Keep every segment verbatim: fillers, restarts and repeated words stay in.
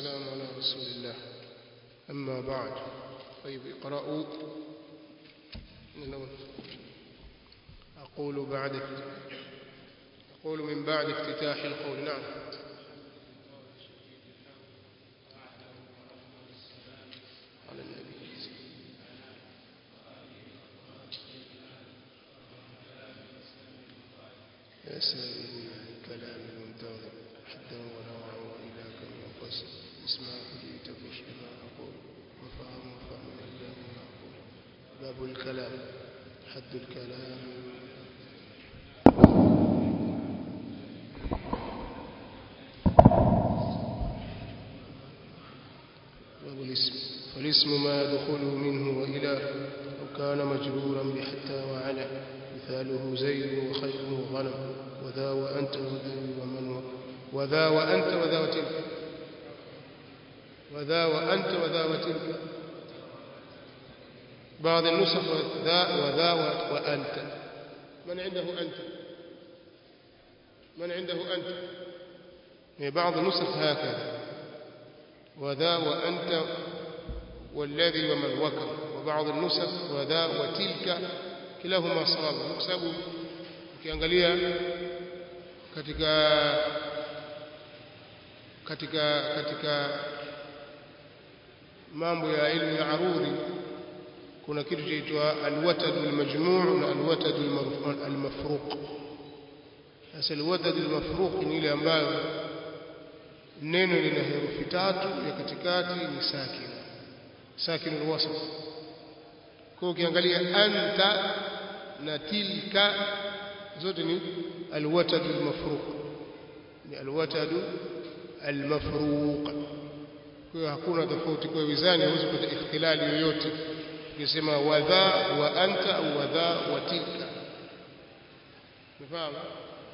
والسلام على رسول الله أما بعد. طيب اقرأوا. أقول بعد أقول من بعد افتتاح القول. نعم. على النبي يسأل كلام المنتظر حتى ونوعا وإلى كم ينقسم اسمع حديث فشل ما أقول وفهم فهم الله ما أقول. باب الكلام. حد الكلام. باب الاسم. فالاسم ما يدخل منه وإلى وكان مجرورا بحتى وعلى مثاله زيد وخير وغنم وذا وأنت وذا ومن وذا وأنت وذا وتلك وذا وأنت وذا وتلك. بعض النسخ ذا وذا وأنت. من عنده أنت؟ من عنده أنت؟ بعض النسخ هكذا وذا وأنت والذي ومن وكر. وبعض النسخ وذا وتلك كلاهما صواب. مكسبوا ukiangalia katika katika katika mambo ya ilmu ya arudhi kuna kitu kinaitwa alwatad almajmu' na alwatad almafruq. Sasa alwatad almafruq ni ile ambayo neno lina herufi tatu ya katikati ni sakin sakin alwasf. Kwa ukiangalia anta na tilka zote ni alwatad almafruq ni alwatad almafruq. Kwa hakuna tofauti kwa wizani, huwezi kupata ikhtilali yoyote ukisema wadha wa anta au wadha wa tilka. unafahamu?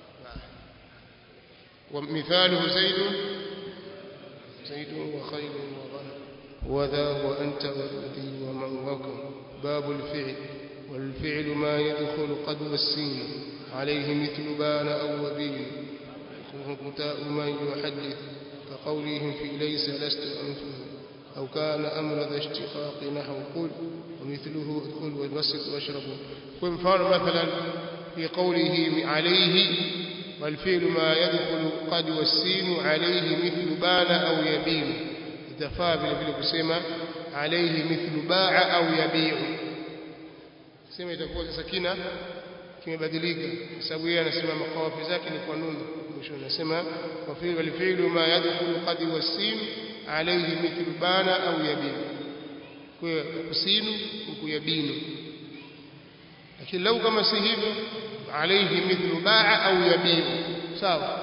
ومثاله زيد زيد وخيل وغنم وذا وأنت والذي ومن وكم. باب الفعل. والفعل ما يدخل قد والسين عليه مثل بان أو وبين متاء من يحدث كقولهم في ليس لست أنفه أو كان أمر ذا اشتقاق نحو قل ومثله ادخل والبسط واشربوا. ومثال مثلا في قوله عليه والفعل ما يدخل قد والسين عليه مثل بان أو يبين. itafaa vile vile kusema عليه مثل باع أو يبيع. sema itakuwa sasa kina kimebadilika kwa sababu yeye anasema makawafi zake ni kwa nuni. Mwisho anasema wa fi walfi'lu ma yadkhulu qad wasin alayhi mithlu bana au yabin. Kwa kusinu kuyabinu. Lakini lau kama si hivyo alayhi mithlu ba'a au yabin sawa.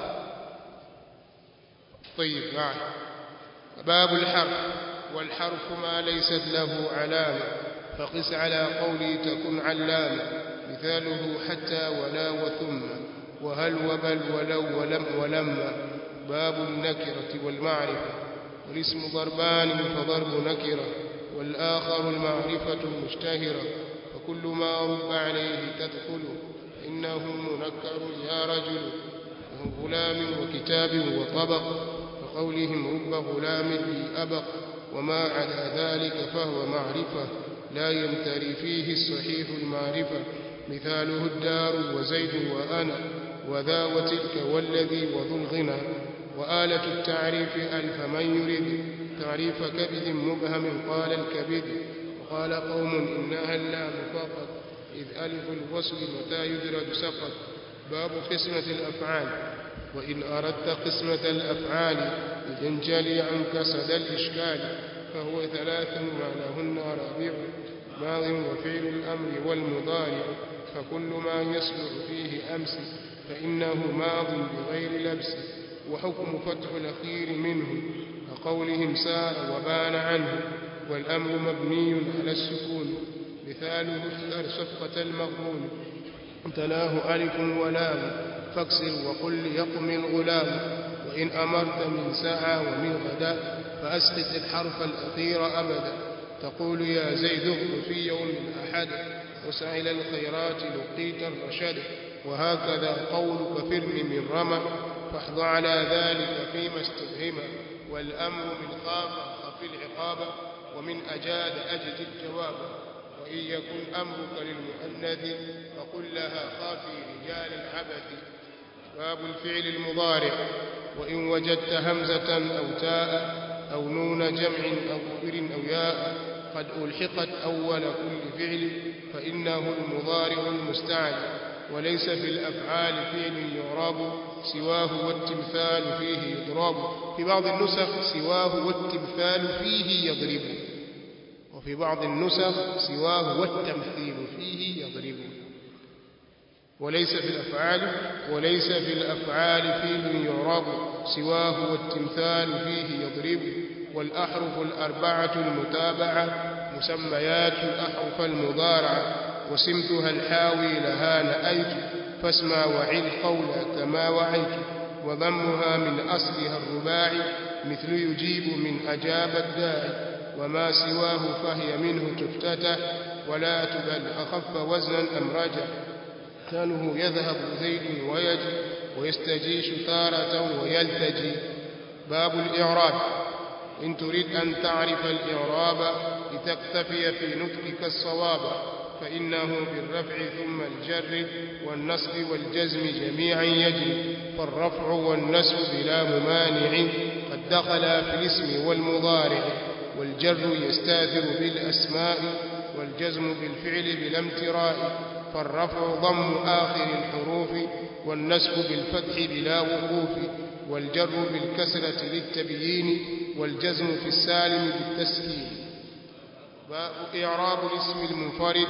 طيب. باب الحرف. والحرف ما ليست له علامة فقس على قولي تكن علامة. مثاله حتى ولا وثم وهل وبل ولو ولم ولما. باب النكرة والمعرفة. والاسم ضربان فضرب نكرة والآخر المعرفة المشتهرة فكل ما رب عليه تدخل إنه منكر يا رجل غلام وكتاب وطبق فقولهم رب غلام لي أبق. وما عدا ذلك فهو معرفة لا يمتري فيه الصحيح المعرفة. مثاله الدار وزيد وأنا وذا وتلك والذي وذو الغنى. وآلة التعريف ألف من يريد تعريف كبد مبهم قال الكبد. وقال قوم إنها اللام فقط إذ ألف الوصل متى يدرج سقط. باب قسمة الأفعال. وإن أردت قسمة الأفعال ينجلي عنك سدى الإشكال فهو ثلاث معناهن رابع ماض وفعل الأمر والمضارع فكل ما يصلح فيه أمس فإنه ماض بغير لبس. وحكم فتح الأخير منه كقولهم سار وبان عنه والأمر مبني على السكون. مثاله اختر صفقة المغبون تلاه ألف ولام فاكسر وقل يقم الغلام. وإن أمرت من ساعة ومن غدا فأسقط الحرف الأخير أبدا. تقول يا زيد اغد في يوم الأحد وسع إلى الخيرات لقيت الرشد. وهكذا قولك فرن من رمى فاحظ على ذلك فيما استفهم والأمر من خاف خف العقاب ومن أجاد أجد الجواب وإن يكن أمرك للمؤنث فقل لها خافي رجال العبث. باب الفعل المضارع. وإن وجدت همزة أو تاء أو نون جمع أو كبر أو ياء قد ألحقت أول كل فعل فإنه المضارع المستعل، وليس في الأفعال فعل يعرب سواه والتمثال فيه يضرب. في بعض النسخ سواه والتمثال فيه يضرب، وفي بعض النسخ سواه والتمثيل فيه يضرب. وليس في الأفعال وليس في الأفعال فعل يعرب سواه والتمثال فيه يضرب. والأحرف الأربعة المتابعة مسميات الأحرف المضارعة وسمتها الحاوي لها نأيت فاسمع وعل قولا كما وعيت. وضمها من أصلها الرباعي مثل يجيب من أجاب الداعي. وما سواه فهي منه تفتتح ولا تبل أخف وزنا أم رجع. ثانه يذهب زيد ويجي ويستجيش تارة ويلتجي. باب الإعراب. إن تريد أن تعرف الإعراب لتقتفي في نطقك الصواب فإنه بالرفع ثم الجر والنصب والجزم جميعا يجري. فالرفع والنصب بلا ممانع قد دخلا في الاسم والمضارع. والجر يستاثر بالأسماء والجزم بالفعل بلا امتراء. فالرفع ضم آخر الحروف والنصب بالفتح بلا وقوف. والجر بالكسرة للتبيين والجزم في السالم بالتسكين. باب إعراب الاسم المنفرد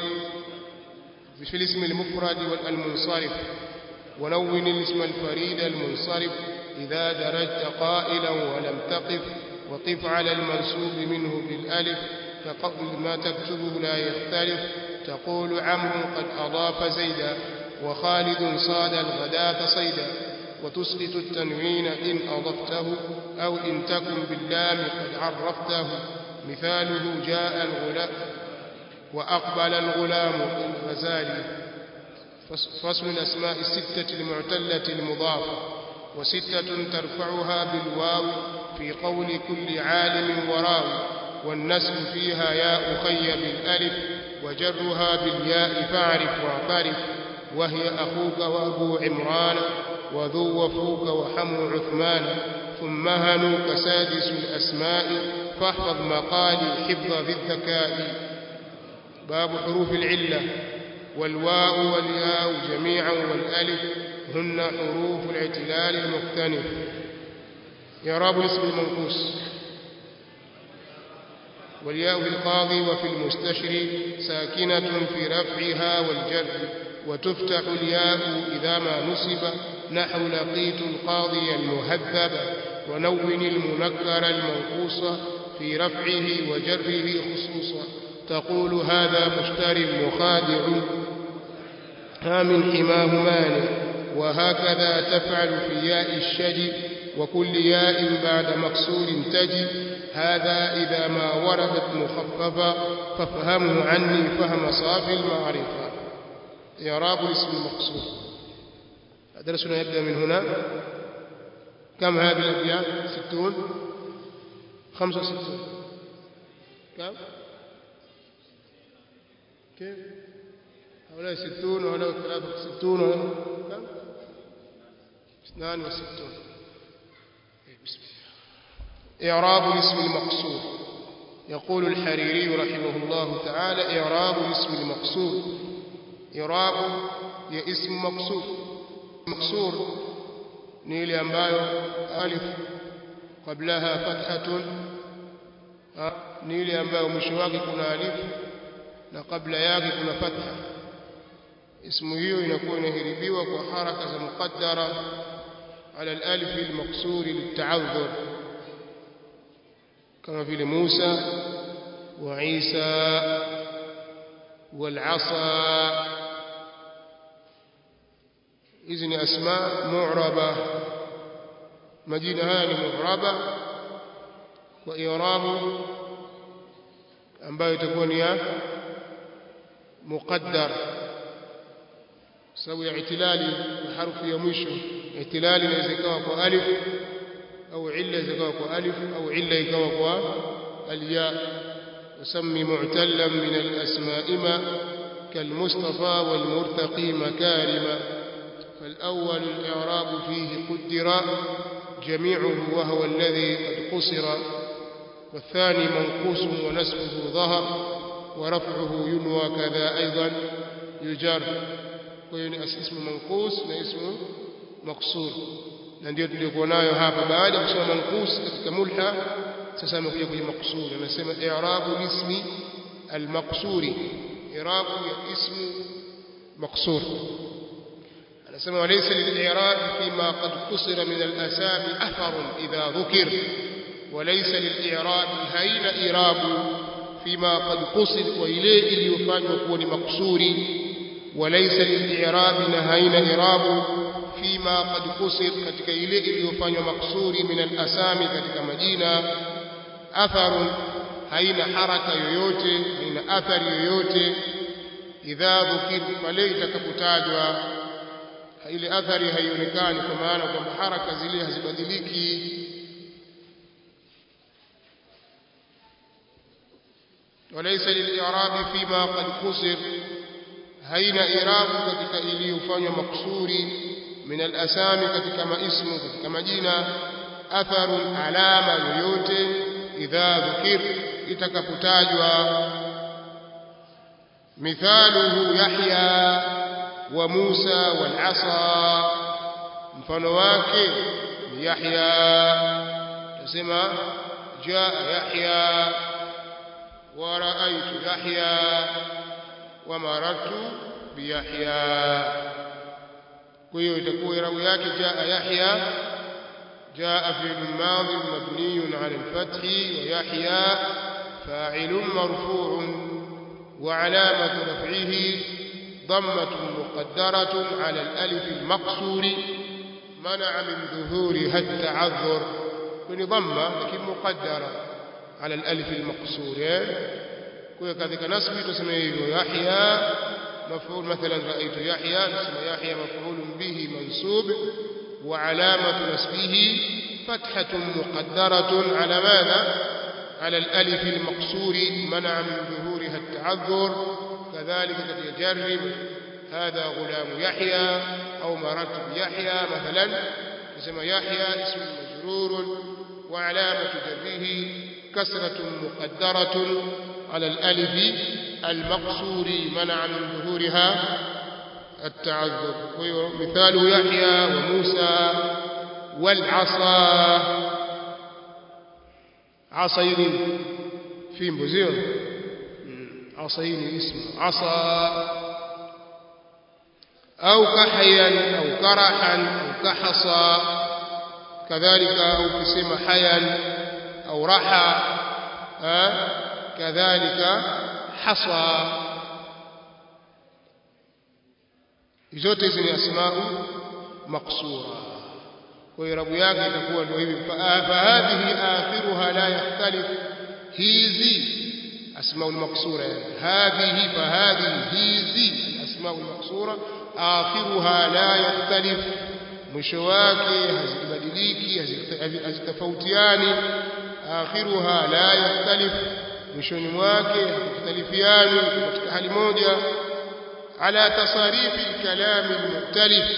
في الاسم المفرد والمنصرف. ونون الاسم الفريد المنصرف إذا درجت قائلا ولم تقف وقف على المنصوب منه بالألف كقول ما تكتبه لا يختلف. تقول عمرو قد أضاف زيدا وخالد صاد الغداة صيدا. وتسقط التنوين إن أضفته أو إن تكن باللام قد عرفته. مثاله جاء الغلام وأقبل الغلام الغزالي. فصل الأسماء الستة المعتلة المضافة. وستة ترفعها بالواو في قول كل عالم وراوي. والنسب فيها يا أخي بالألف وجرها بالياء فاعرف واعترف. وهي أخوك وأبو عمران وذو وفوك وحمو عثمان. ثم هنوك سادس الأسماء فاحفظ مقالي حفظ ذي الذكاء. باب حروف العلة. والواو والياء جميعا والألف هن حروف الاعتلال المختلف. إعراب الاسم المنقوص. والياء في القاضي وفي المستشري ساكنة في رفعها والجر. وتفتح الياء إذا ما نصب نحو لقيت القاضي المهذب. ونون المنكر المنقوص في رفعه وجره خصوصا. تقول هذا مشتر مخادع ها من حماه مانع. وهكذا تفعل في ياء الشجي وكل ياء بعد مكسور تجي. هذا إذا ما وردت مخففة فافهمه عني فهم صافي المعرفة. إعراب الاسم المقصور. درسنا يبدأ من هنا. كم هذه الأبيات؟ ستون خمسة وستون. كم؟ كيف؟ هؤلاء ستون وهؤلاء ثلاثة وستون وهؤلاء كم؟ اثنان وستون. بسم الله. إعراب الاسم المقصور. يقول الحريري رحمه الله تعالى إعراب الاسم المقصور. إعراب يا اسم مقصور. مقصور ni ile ambayo alif kablaha fathatun, ni ile ambayo mwisho wake kuna alif na kabla yake kuna fatha. Ismu hiyo inakuwa inahiribiwa kwa haraka za muqaddara ala al-alif al-maqsur lit-ta'adhur, kama vile Musa wa Isa wal-'asa. hizi ni asma mu'raba. majina haya ni mu'raba wa i'rabu ambayo itakuwa ni ya muqaddar, sababu ya itilali na harfu ya mwisho. Itilali inaweza ikawa kwa alif au illa ikawa kwa alif au illa ikawa kwa alya. وسمي معتلا من الأسماء ما كالمصطفى والمرتقي مكارما. فالأول الإعراب فيه قدر جميعه وهو الذي قد قصر. والثاني منقوص ونسبه ظهر ورفعه ينوى كذا أيضا يجر. ويعني اسم منقوص واسم مقصور. ndio tulikuwa nayo hapa baada ya kusema manqus katika mulha. Sasa amekuja kwenye maqsur, anasema i'rabu ismi al-maqsuri, i'rabu ya ismu maqsur. anasema walaysa lil-i'rab fima qad qusira min al-asami athar idha dhukir. walaysa lil-i'rab hayna i'rabu fima qad qusir, wa ile iliyofanywa kuwa ni maqsuri. walaysa lil-i'rab hayna i'rabu فيما قد قصر katika ile iliyofanywa maksuri min al-asami katika majina. atharun haina haraka yoyote, haina athari yoyote. idha dhukir, pale itakapotajwa ile athari haionekani, kwa maana kwamba haraka zile hazibadiliki. walaysa lil-i'rabi fima qad qusir, haina i'rabu katika iliyofanywa maksuri من الأسامي katika maismu katika majina. atharun alama yoyote, idha dhukir itakapotajwa. mithaluhu Yahya wa Musa wal asa, mfano wake ni Yahya. tusema jaa Yahya wa raaitu Yahya wa marartu bi Yahya. kwa hiyo itakuwa irabu yake jaa Yahya, jaa fi'l madhi mabniyun 'ala al-fath wa Yahya fa'ilun marfu'un wa 'alamatu raf'ihi dhammatun muqaddaratun 'ala al-alif al-maqsuri man'a min dhuhuriha at-ta'adhur. kuni dhamma lakini muqaddara 'ala al-alif al-maqsuri. kwa hiyo katika nasbi tuseme hivyo Yahya مفعول. مثلا رأيت يحيى، اسم يحيى مفعول به منصوب وعلامة نصبه فتحة مقدرة على ماذا؟ على الألف المقصور منع من ظهورها التعذر. كذلك تجرب هذا غلام يحيى أو مررت بيحيى مثلا. اسم يحيى اسم مجرور وعلامة جره كسرة مقدرة على الألف المقصور منع من ظهورها التعذر. مثال يحيى وموسى والعصا. عصين في مبزير عصين اسم عصا. أو كحيا أو كرحا أو كحصا. كذلك أو كسم حيا أو رحى كذلك حصى. zote hizi ni asma'u maqsura. kwa hiyo rabu yake itakuwa ndio hivi. fa hadhihi akhiruha la yakhtalif. hizi asma'u maqsura, hadhihi fa hadhihi hizi asma'u maqsura akhiruha la yakhtalif, mwisho wake hazibadiliki, hazitofautiani. akhiruha la yakhtalif, mwishoni mwake hakutalifiani katika hali moja. ala tasarifi al-kalam al-mukhtalif,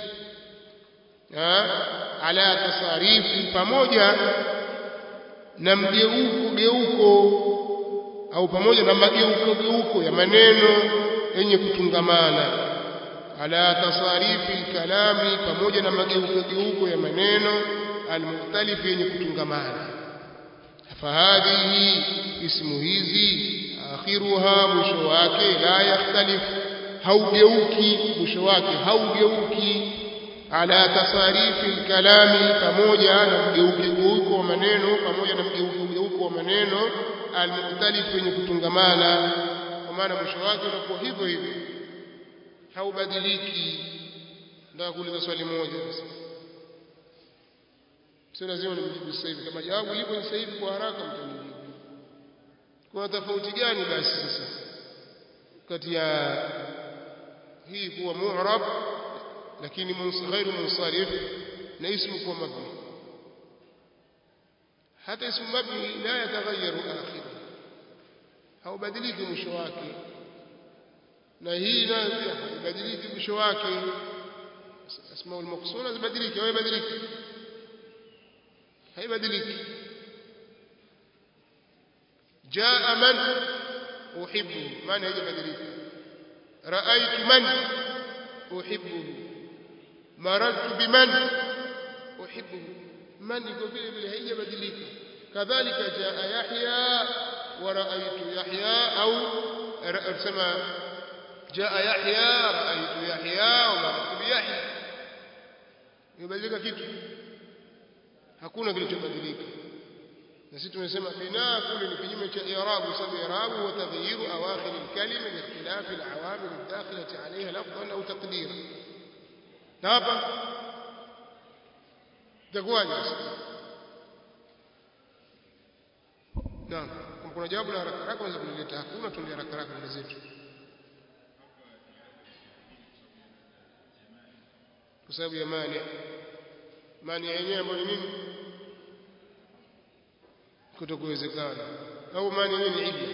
ala tasarifi, pamoja na mgeuko geuko au pamoja na mageuko geuko ya maneno yenye kutungamana. ala tasarifi al-kalami, pamoja na mageuko geuko ya maneno al-mukhtalif yenye kutungamana. فهذه اسم hizi akhiruha, mwisho wake la yakhtalif, haugeuki, mwisho wake haugeuki. ala tasarifi al-kalami, pamoja na mgeuko wa maneno, pamoja na mgeuko wa maneno al-mukhtalif yenye kutungamana, kwa maana mwisho wake unakuwa hivyo hivyo, haubadiliki. Ndio kuuliza swali moja sasa, sio lazima nimjibu sasa hivi. Kama jawabu lipo sasa hivi kwa haraka mtanijibu. Kuna tofauti gani basi sasa kati ya hii kuwa mu'rab lakini ghairu munsarif na ismu kuwa mabni? hata ismu mabni la yataghayyaru akhir au badiliki mwisho wake na hii nayo pia haibadiliki mwisho wake asmaul maqsura zibadiliki au haibadiliki haibadiliki jaa man uhibbu maana haibadiliki ra'aytu man uhibbu marartu biman uhibbu man iko vile vile haijabadilika kadhalika jaa yahya wa ra'aytu yahya au sema jaa yahya ra'aytu yahya wa marartu bi yahya ibadilika kitu hakuna kilichobadilika na sisi tumesema binaa kule ni kinyume cha i'rab sababu i'rab wa taghyiru awakhir al-kalima bi ikhtilaf al-awamil al-dakhilati 'alayha lafdhan aw taqdira na hapa itakuwaje naam kama kuna jawabu la haraka haraka unaweza kulileta hakuna tuende haraka haraka mbele zetu kwa sababu ya mani mani yenyewe ambayo ni nini kutokuwezekana au mani nini illa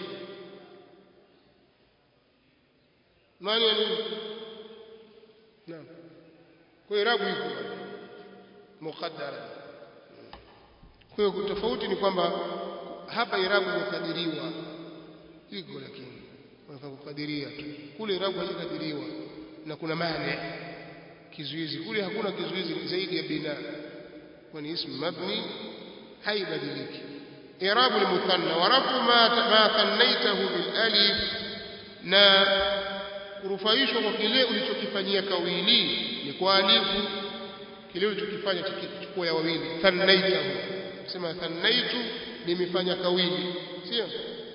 mani nini naam kwa irabu iko muqaddara kwa hiyo tofauti ni kwamba hapa irabu imekadiriwa iko lakini wanafanya kukadiria tu kule irabu haikadiriwa na kuna mani kizuizi kule hakuna kizuizi zaidi ya bina kwani ismu mabni haibadiliki إعراب المثنى ورفع ما ما ثنيته بالالف na kurufaishwa kwa kile ulichokifanyia kawili ni kwa alifu kile ulichokifanya chukua ya wawili thannaitahu sema thannaitu nimefanya kawili sio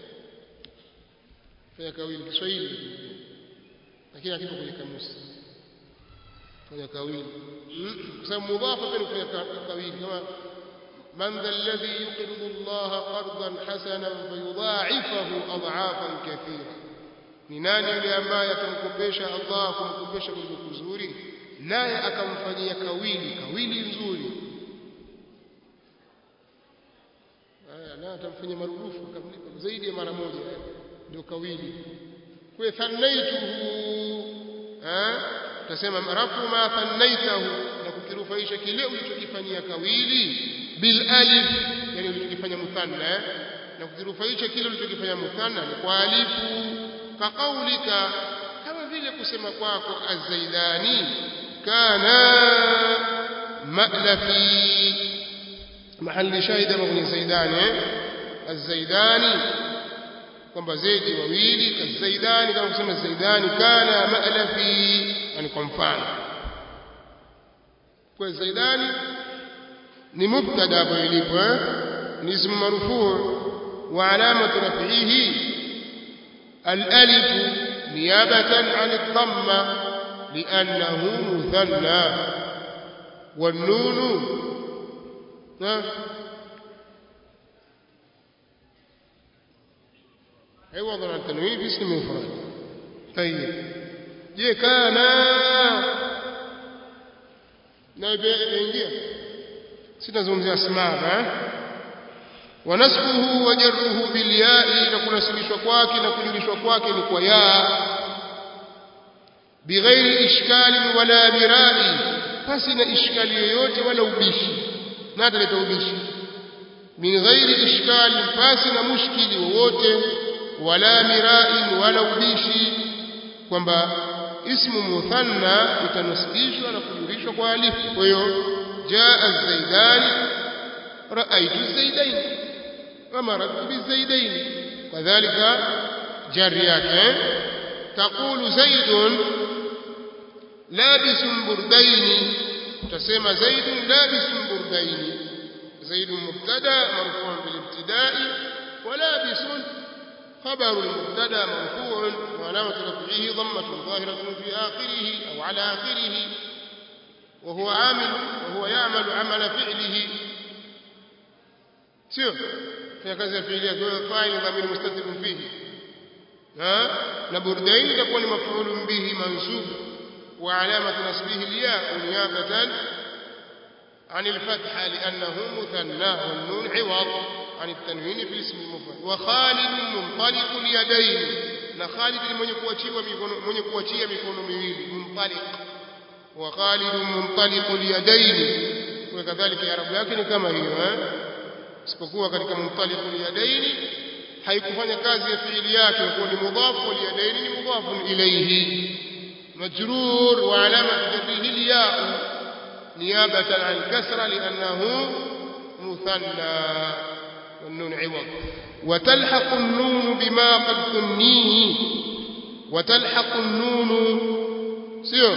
fanya kawili Kiswahili lakini hakipo kwenye kamusi fanya kawili kwa sababu mudhafa pia kufanya kawili kama من ذا الذي يقرض الله قرضا حسنا فيضاعفه اضعافا كثيره ni nani yule ambaye atamkopesha Allah kumkopesha kwa kuzuri naye akamfanyia kawili kawili nzuri haya na atamfanyia marudufu akamlipa zaidi ya mara moja ndio kawili kwa thannaituhu eh tutasema rafu ma thannaitahu na kukirufaisha kile ulichokifanyia kawili bil alif yani ulichokifanya muthanna na kukirufaisha kile ulichokifanya muthanna ni kwa alifu ka kaulika kama vile kusema kwako az-zaidani kana ma'lafi mahali shahida mwenye zaidani az-zaidani kwamba zaidi wawili kazaidani kama kusema zaidani kana ma'lafi yani kwa mfano kwa zaidani ni mubtada hapo ilipo eh ni ismu marfu' wa alamatu raf'ihi al-alif niyabatan 'an ad-damma li'annahu muthanna wan-nun عوض عن التنوين في اسم مفرد طيب je kana na ingia sitazungumzia asmaa wa nasbuhu wa jarruhu bil ya'i na kunasibishwa kwake na kujulishwa kwake ni kwa ya bighairi ishkali wala mirai basi na ishkali yoyote wala ubishi na ataleta ubishi min ghairi ishkali basi na mushkili wowote wala mirai wala ubishi kwamba ismu muthanna itanasibishwa na kujulishwa kwa alif kwa hiyo jaa az-zaidani ra'aytu az-zaidain wa marartu biz-zaidain kadhalika jari yake taqulu zaidun labisun burdaini utasema zaidun labisun burdaini zaidun mubtada marfu'un bil ibtida'i wa labisun خبر المبتدا مرفوع وعلامه رفعه ضمه ظاهره في اخره او على اخره وهو عامل وهو يعمل عمل فعله شوف في كذا فعل فاعل ضمير مستتر فيه ها نبردين تكون مفعول به منصوب وعلامه نصبه الياء نيابه عن الفتحة لأنه مثنى والنون عوض عن التنوين في الاسم المفرد. وخالد منطلق اليدين لخالد من يكواتي ميكون ميويل منطلق وخالد منطلق اليدين وكذلك يا رب لكن كما هي isipokuwa katika munطلق اليدين haikufanya kazi ya fiili yake kwa ni mudhaf واليدين ni mudhaf ilayhi مجرور وعلامة جره الياء نيابة عن الكسرة لأنه مثنى والنون عوض. وتلحق النون بما قد ثنيه وتلحق النون سيو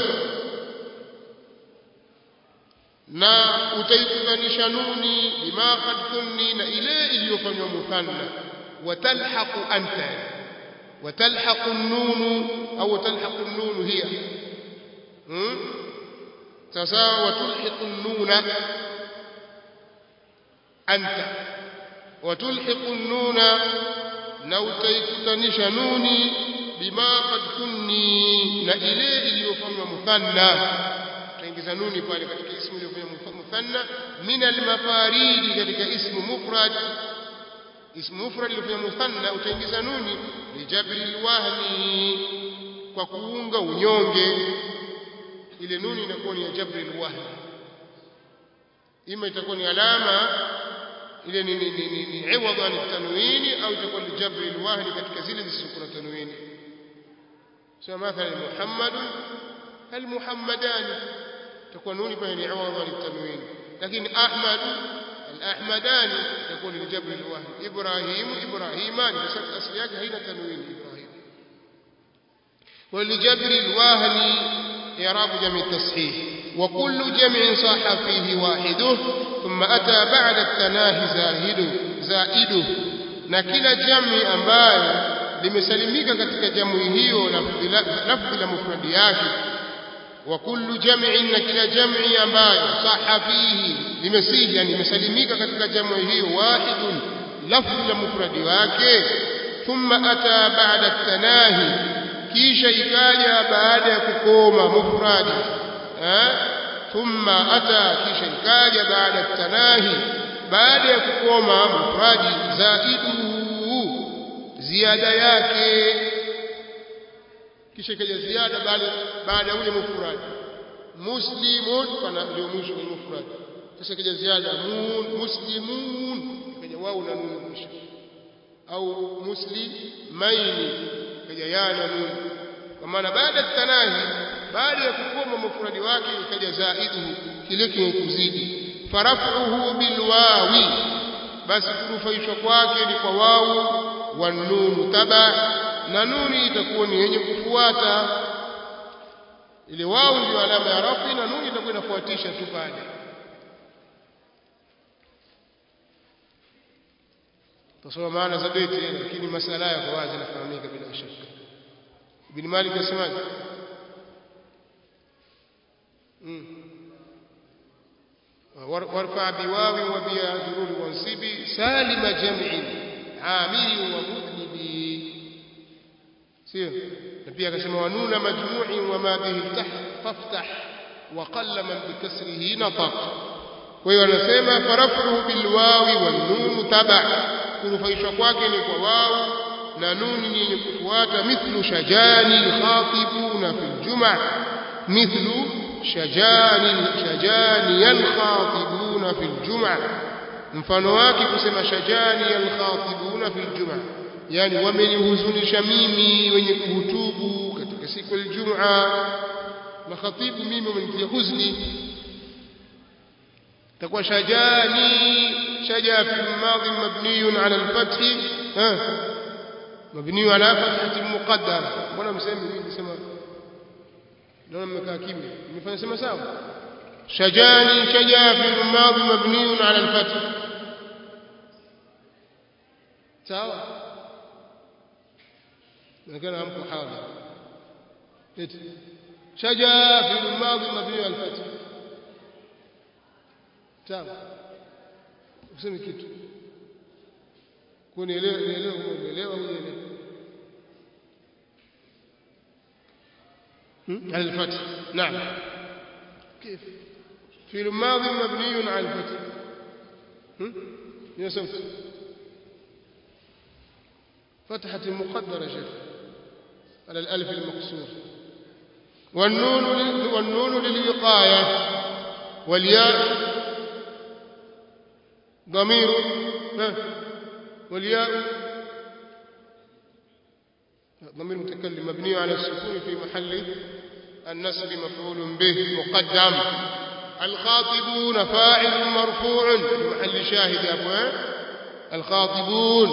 na utaikutanisha nuni bima qad thunni na ile iliyofanywa muthanna watalhaqu anta watalhaqu an-nun au talhaqu an-nun hiya hmm sawa watulhiqu an-nun anta watulhiqu an-nun na utaikutanisha nuni bima qad thunni na ile iliyofanywa muthanna utaingiza nuni pale katika ismu iliyofanywa muthanna min al-mafaridi katika ismu mufrad ismu mufrad iliyofanywa muthanna utaingiza nuni lijabri al-wahmi kwa kuunga unyonge ile nuni inakuwa ni jabri al-wahmi ima itakuwa ni alama ile ni ni ni ni iwadha an tanwini au itakuwa ni jabri al-wahmi katika zile zisizokuwa tanwini sio mathalan Muhammad al-Muhammadani تكون نون بين عوض للتنوين لكن أحمد الأحمدان تكون لجبر الوهن إبراهيم إبراهيمان بس أصلياك هنا تنوين إبراهيم ولجبر الوهن إعراب جمع التصحيح وكل جمع صح فيه واحده ثم أتى بعد التناهي زاهد زائده نكل جمع أمباyo limesalimika katika jamu hiyo lafzi la mufradi yake وكل جمع كلا جمع ambayo صح فيه limesihi yani imesalimika katika jamu hiyo wahid lafzi la mufradi wake thumma ata ba'da at-tanahi kisha ikaja baada ya kukoma mufradi eh thumma ata kisha ikaja baada at-tanahi baada ya kukoma mufradi zaidu ziada yake kisha ikaja ziada baada baada ule mufrad muslimun kana ndio mwisho wa mufrad sasa ikaja ziada mun muslimun ikaja wao na nun mwisho au muslimaini ikaja ya na nun kwa maana baada tanahi baada ya kukoma mufradi wake ikaja zaidu kile kuzidi farafuhu bilwawi basi kurufaishwa kwake ni kwa wao wa nun taba na nuni itakuwa ni yenye kufuata ile wao ndio alama ya rafi na nuni itakuwa inafuatisha tu pale tusoma maana za beti lakini masala yako wazi nafahamika bila shaka ibn Malik asemaje mm warfa biwawi wa bi ajrul wansibi salima jam'in amili wa mudnibi sio na pia akasema wanuna majmu'i wa ma bihi taftah wa qalla man bikasrihi nataq kwa hiyo anasema farafuhu bilwawi wan nun taba kurufaishwa kwake ni kwa wao na nuni ni yenye kufuata mithlu shajani alkhatibuna fil jum'a mithlu shajani shajani alkhatibuna fil jum'a mfano wake kusema shajani alkhatibuna fil jum'a yani wamenihuzunisha mimi wenye kuhutubu katika siku ya Ijumaa makhatibu mimi wamenitia huzuni تكون شجاني شجا في الماضي مبني على الفتح ها مبني على فتحة مقدرة ولا مسمي مين اسمه لو مكا كيميا مفهوم سما سوا شجاني شجا في الماضي مبني على الفتح سوا لكن امكو حاضر شجا في الماضي مبني على الفتح sawa useme kitu kunielewa elewa umeelewa umeelewa hmm al-fath naam كيف فعل ماضي مبني على الفتح يا صوت فتحة مقدرة يا شيخ على الألف المقصور والنون والنون للوقاية والياء ضمير والياء ضمير متكلم مبني على السكون في محل النسب مفعول به مقدم الخاطبون فاعل مرفوع في محل شاهد يا ابو الخاطبون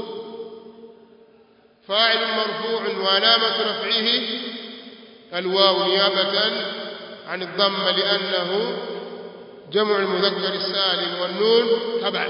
فاعل مرفوع وعلامة رفعه الواو نيابة عن الضم لأنه جمع المذكر السالم والنون تبع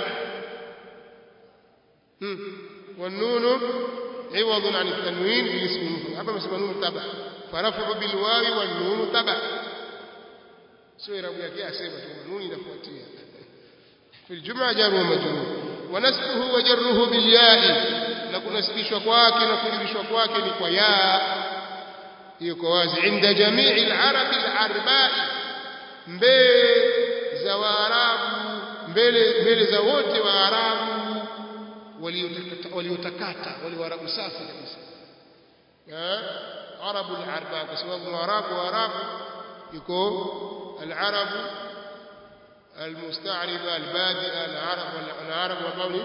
والنون عوض عن التنوين في اسم المفرد هذا اسمه نون تبع فرفع بالواو والنون تبع سوير ابو يكي اسمه نون inafuatia في الجمعة جار ومجرور ونسبه وجره بالياء na kunasibishwa kwake na kujulishwa kwake ni kwa ya hiyo kwa wazi inda jamii al-arab al-arba'i mbele za waarabu mbele mbele za wote wa arabu waliotakata wale waarabu safi kabisa eh arabu al-arba kwa sababu waarabu waarabu yuko al-arab المستعربة البادئة العرب والعرب والبوني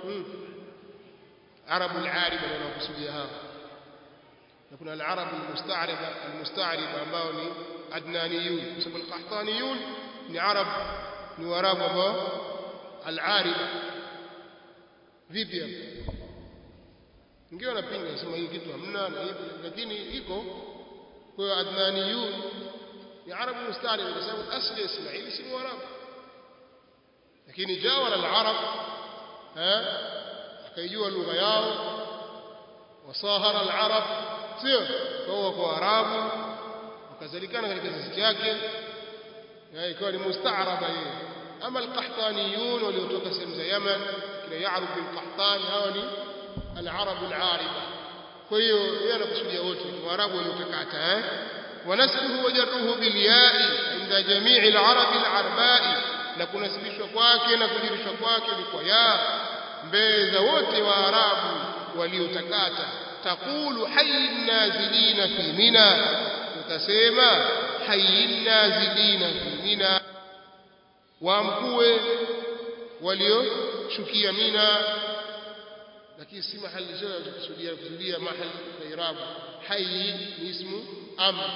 عرب العاربة ونقصدها نكون العرب المستعربة المستعربة ambao ni adnaniyun kwa sababu alqahtaniyun ni arab ni warabu ambao al-ariba vipi hapo ndio wanapinga sema hii kitu hamna na hivi lakini iko kwa adnaniyun ni arab musta'riba kwa sababu asli ismaili si warabu lakini jawara al-arab eh akaijua lugha yao wasahara al-arab sio kwa kwa arabu wakazalikana katika kizazi chake na ikawa ni mustaaraba yeye ama al-qahtaniyun waliotoka sehemu za Yemen kina Ya'rub bin Qahtan hawa ni al-arab al-ariba kwa hiyo yeye anakusudia wote waarabu waliotakata eh wanasbuhu wajarruhu bil ya'i inda jami' al-arab al-arba'i na kunasibishwa kwake na kujirishwa kwake ni kwa ya mbele za wote wa arabu waliotakata taqulu hayyin nazilina fi mina utasema hayyin nazilina fi mina waamkue walioshukia mina lakini si mahali zote kusudia kusudia mahali kwa irabu hayy ni ismu amr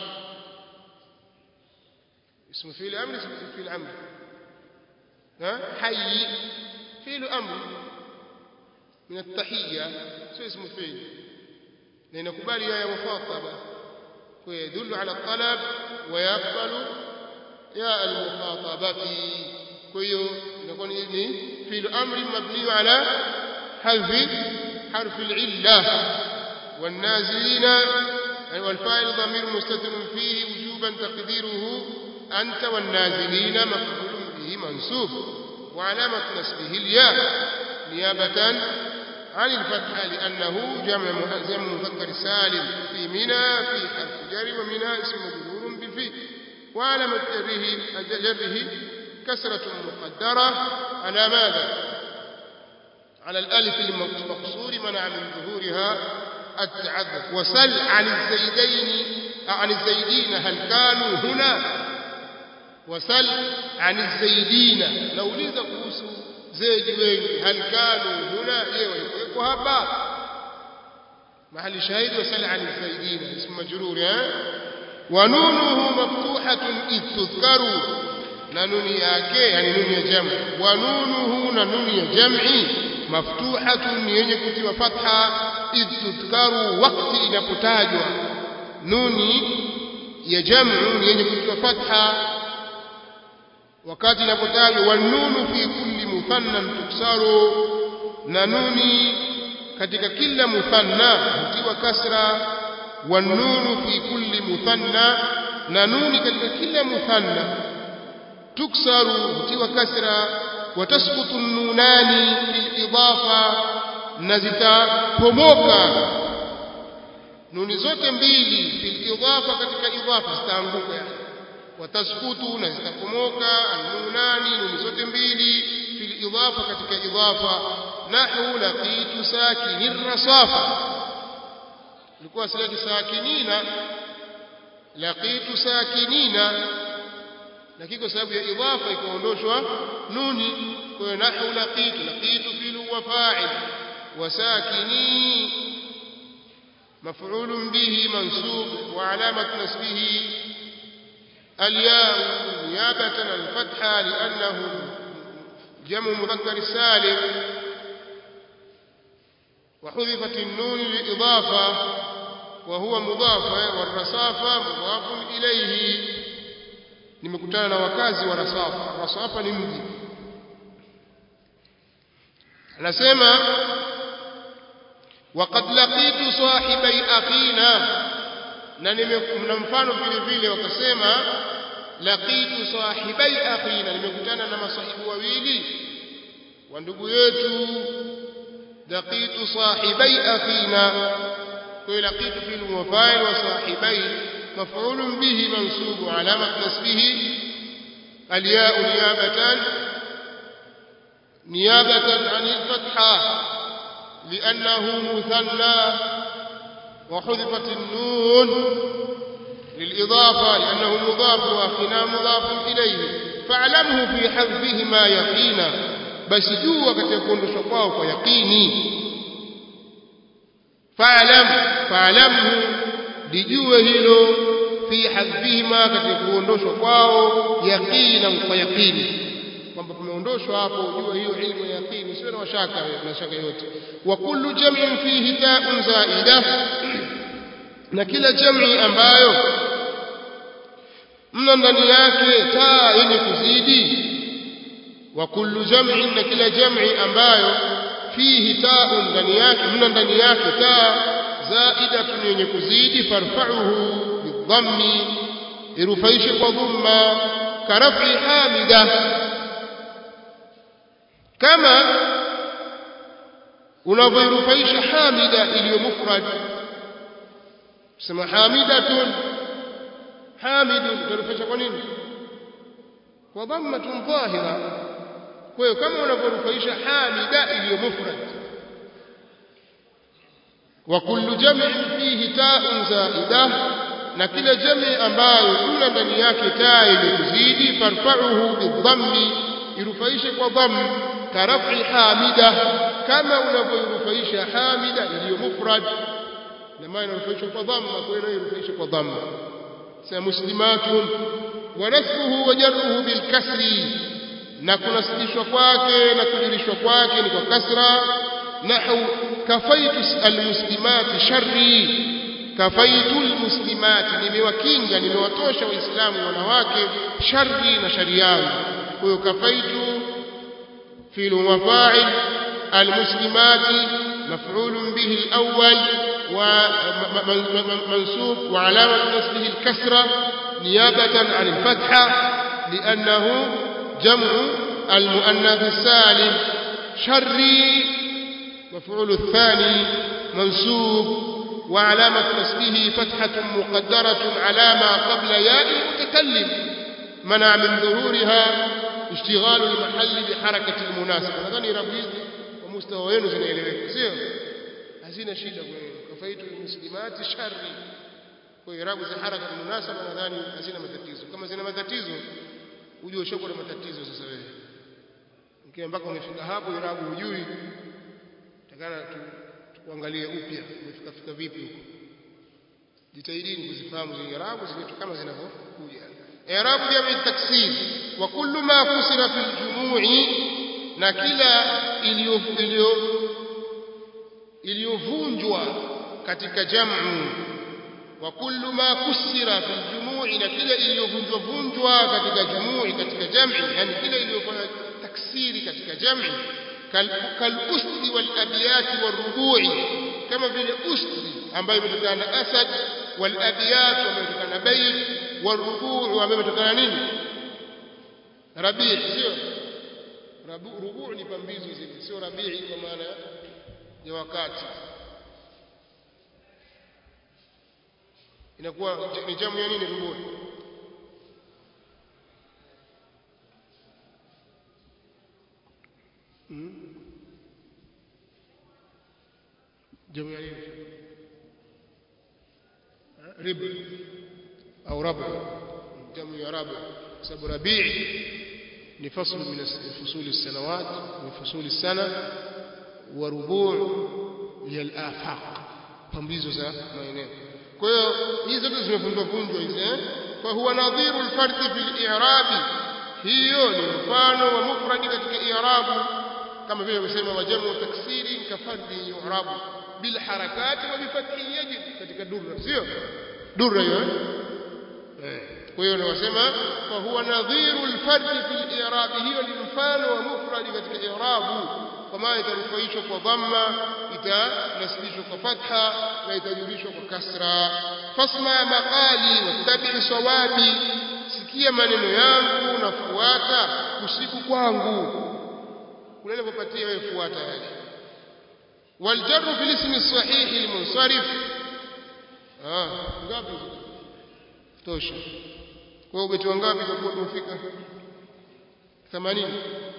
ismu fi'l amr ismu fi'l amr ها حي فعل امر من التحيه شو اسمه فعل لان كبالي يا مخاطبه ويدل على الطلب ويقبل يا المخاطبه كيو نكون ني فعل امر مبني على حذف حرف العله والنازلين والفاعل ضمير مستتر فيه وجوبا تقديره انت والنازلين مفعول منصوب وعلامة نسبه الياء نيابة عن الفتحة لأنه جمع مذكر سالم في منى في حرف جر ومنى اسم مجرور بالفي وعلامة جره جره كسرة مقدرة على ماذا؟ على الألف المقصور منع من ظهورها التعذر وسل عن الزيدين عن الزيدين هل كانوا هنا وسل عن الزيدين لو لذا kuhusu zaidi wengi hal kanu huna je walikuwa hapa mahali shahidi wasal an الزيدين اسم مجرور wa nunuhu maftuhatun itudhkaru na nuni yake yani nuni ya jamu wa nunuhu na nuni ya jam'i maftuhatun yenye kutiwa fatha itudhkaru wakati inapotajwa nuni ya jamu yenye kutiwa fatha wakati inapotajwa wanunu fi kulli muthannan tuksaru na nuni katika kila muthanna hutiwa kasra wanunu fi kulli muthanna na nuni katika kila muthanna tuksaru hutiwa kasra watasqutu nunani fil idafa na zitapomoka nuni zote mbili fil idafa katika idafa zitaanguka watasqutu na zitakomoka annunani nun zote mbili fil idafa katika idafa nahu laqitu sakinir rasafa ilikuwa silaki sakinina laqitu sakinina lakini kwa sababu ya idafa ikaondoshwa nuni kwa nahu laqitu laqitu fil wa fa'il wa sakini مفعول به منصوب وعلامة نصبه الياء نيابة عن الفتحة لأنه جمع مذكر سالم وحذفت النون للإضافة وهو مضاف والرصافة مضاف إليه nimekutana wakazi wa Rasafa Rasafa ni mji anasema وقد لقيت صاحبي اخينا na nimekuna mfano vile vile wakasema laqitu sahibai akhina nimekutana na masahibu wawili wa ndugu yetu laqitu sahibai akhina kwa laqitu fil mufa'il wa sahibai maf'ul bihi mansub alamat nasbihi al-ya' niyabatan niyabatan 'an al-fatha لأنه مثنى وحذفت النون للإضافة لأنه مضاف وأخينا مضاف إليه فاعلمه في حذفهما يقينا بس جوا كتكون شقاه فيقيني فاعلم فاعلمه لجوا هلو في حذفهما كتكون شقاه يقينا فيقيني kwamba tumeondoshwa hapo ujue hiyo ilmu ya yaqini sio na shaka na shaka yote wa kullu jam'in fihi ta'un za'ida na kila jam'i ambayo mna ndani yake taa yenye kuzidi wa kullu jam'in na kila jam'i ambayo fihi ta'un ndani yake mna ndani yake taa za'idatun yenye kuzidi farfa'uhu bidhammi irufaishe kwa dhamma karafi hamida kama unavyorufaisha hamida iliyo mufrad sema hamidatun hamidun turufaisha kwa nini kwa dhammatun dhahira kwa hiyo kama unavyorufaisha hamida iliyo mufrad wa kullu jam'in fihi ta'un za'ida na kila jamii ambayo kuna ndani yake taa imekuzidi farfa'uhu bidhammi irufaishe kwa dhamm karafi hamida kama unavyorufaisha hamida iliyo mufrad na maana irufaisha kwa dhamma kwa hiyo irufaisha kwa dhamma sa muslimatun wa nasbuhu wa jarruhu bil kasri na kunasibishwa kwake na kujirishwa kwake ni kwa kasra nahu kafaitu almuslimati sharri kafaitu almuslimati nimewakinga nimewatosha waislamu wanawake sharri na shari yangu kwa hiyo kafaitu فعل وفاعل المسلمات مفعول به الأول ومنصوب وعلامة نصبه الكسرة نيابة عن الفتحة لأنه جمع المؤنث السالم شري مفعول الثاني منصوب وعلامة نصبه فتحة مقدرة على ما قبل ياء المتكلم منع من ظهورها اشتغال المحل بحركة المناسبة nadhani irabu hizi kwa mustawa wenu zinaeleweka sio hazina shida kwa hiyo kafaitu muslimati sharri kwa irabu za haraka munasaba nadhani hazina matatizo kama zina matatizo uje ushoko na matatizo sasa wewe ukiwa mpaka umefika hapo irabu hujui takana tuangalie upya umefika fika vipi huko jitahidini kuzifahamu zile irabu zile kama zinavyokuja إعراب جمع التكسير وكل ما كسر في الجموع نكلا iliyovunjwa katika jamu wa kullu ma kusira fi aljumuu na kila iliyovunjwa vunjwa katika jumuu katika jamu yani kila iliyofanya taksiri katika jamu kal usdi wal abiyat wal rubu'i kama vile usdi ambayo imetokana na asad wal abiyat ambayo imetokana na bayt والربوع wametokana nini rabi' sio rubu' ni pambizo zile sio rabi' kwa maana ya wakati inakuwa ni jamu ya nini rubu' ربع أو ربع جمع ربع سبب ربيع لفصل من فصول السنوات من فصول السنة وربوع هي الآفاق pambizo za maeneo kwa hiyo hizi zote zimefundwa vunjwa hizi eh فهو نظير الفرد في الإعراب hiyo ni mfano wa mufradi katika i'rab kama vile kusema wajamu taksiri kafardi yu'rab bil harakati wa bi fathi yajid katika durra sio durra hiyo eh kwa hiyo nasema fa huwa nadhiru al-fard fi al-i'rab hiyo ni mfano wa mufradi katika i'rab kama itarufaishwa kwa dhamma itanasibishwa kwa fatha na itajurishwa kwa kasra fasma maqali wattabi sawabi sikia maneno yangu nafuata usiku kwangu unaenda kupatia wewe fuata yale والجر في الاسم الصحيح المنصرف ah ngapi tosha kwa ubeti wangapi kwa kufika themanini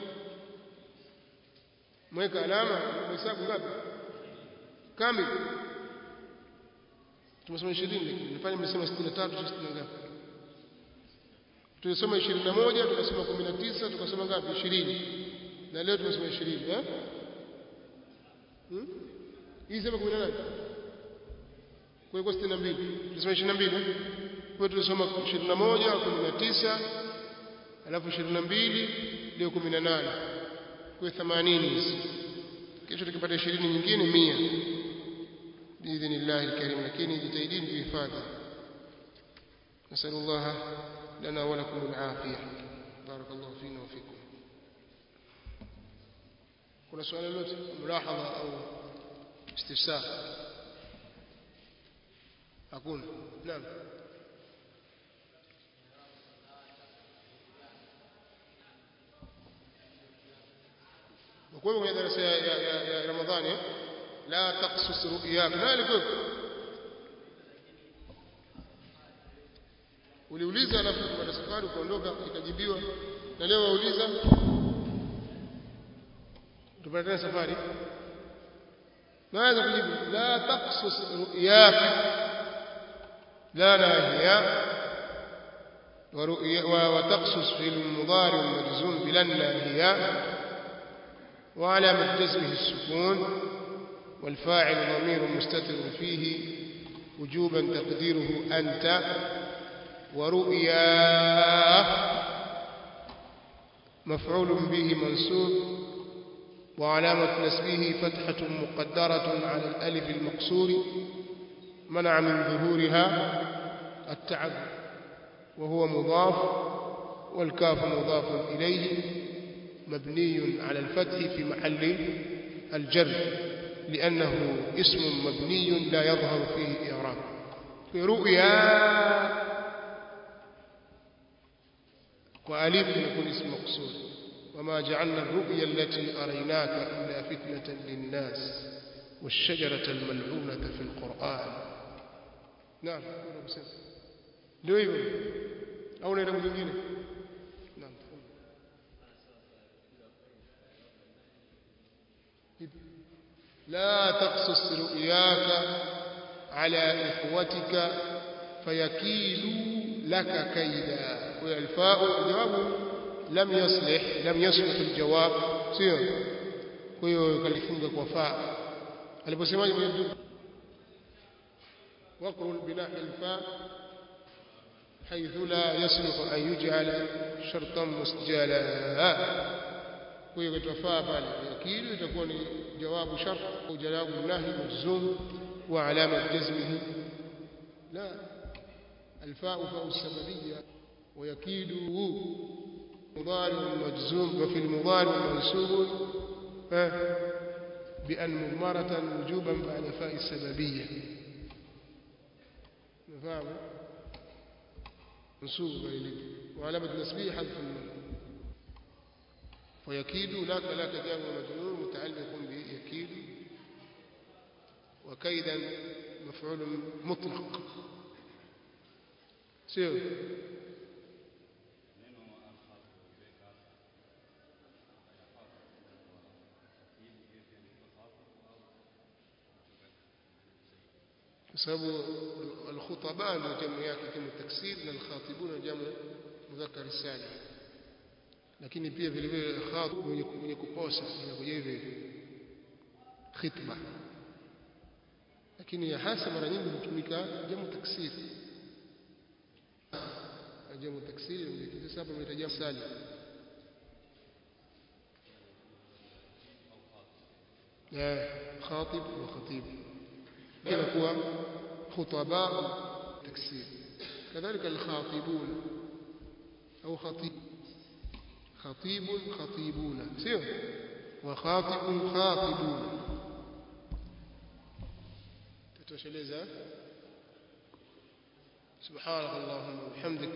mweka alama hesabu ngapi kamili tumesoma ishirini lakini nifanye nimesema sitini na tatu sitini ngapi tulisoma ishirini na moja tukasoma kumi na tisa tukasoma ngapi ishirini na leo tumesoma ishirini eh hmm? hii sema kumi na nane kwa hiyo sitini na mbili tulisoma ishirini na mbili kwa tulisoma ishirini na moja kumi na tisa alafu ishirini na mbili leo kumi na nane kwa themanini hizi kesho tukipata ishirini nyingine mia biidhnillah alkarim lakini jitahidini kuhifadhi nasallallahu lana wa lakum alafiyah barakallahu fina wa fikum kuna swali lolote mulahadha au istifsar hakuna naam وكم من درس يا يا يا رمضان لا تقصص رؤياك مالك uliuliza alafu kwa safari ukaondoka ikajibiwa na leo wauliza tupatane safari naweza kujibu la taqsus ru'yak la nahiya wa taqsus fil mudari wal majzum bilan nahiya وعلامة جزمه السكون والفاعل ضمير مستتر فيه وجوبا تقديره أنت ورؤيا مفعول به منصوب وعلامة نسبه فتحة مقدرة على الألف المقصور منع من ظهورها التعب وهو مضاف والكاف مضاف إليه مبني على الفتح في محل الجر لأنه اسم مبني لا يظهر فيه إعراب في رؤيا وألف يكون اسم مقصود وما جعلنا الرؤيا التي أريناك إلا فتنة للناس والشجرة الملعونة في القرآن نعم ليه يقول أو نرى مجينة نعم لا تقصص رؤياك على إخوتك فيكيلوا لك كيدا والفاء الجواب لم يصلح لم يصلح الجواب سيو كيو كالفنجك وفاء aliposemaje mwenye وقر بناء الفاء حيث لا يصلح أن يجعل شرطا مسجلا كيو كتوفاء pale yakili itakuwa ni jawabu shart au jawabu nahi majzum wa alama jazmihi la الفاء فاء السببيه ويكيد مضارع مجزوم وفي المضارع منصوب بأن مضمرة وجوبا بعد فاء السببيه فاهم منصوب إليه وعلامة نسبه حذف النون ويكيد لك لك جار ومجرور متعلق بيكيد وكيدا مفعول مطلق سير sababu al-khutaba ndio jamu yake jamu taksir na al-khatibuna jamu mudhakkar salim lakini pia vile vile khatib mwenye kuposa inakuja hivi khitba lakini ya hasa mara nyingi hutumika jamu taksir jamu taksir ndio sasa hapa mtaja salim ya khatib wa khatib inakuwa khutaba taksir kadhalika al-khatibun au khatib خطيب خطيبون سيو وخاطب خاطبون تتوشلeza سبحانك اللهم وبحمدك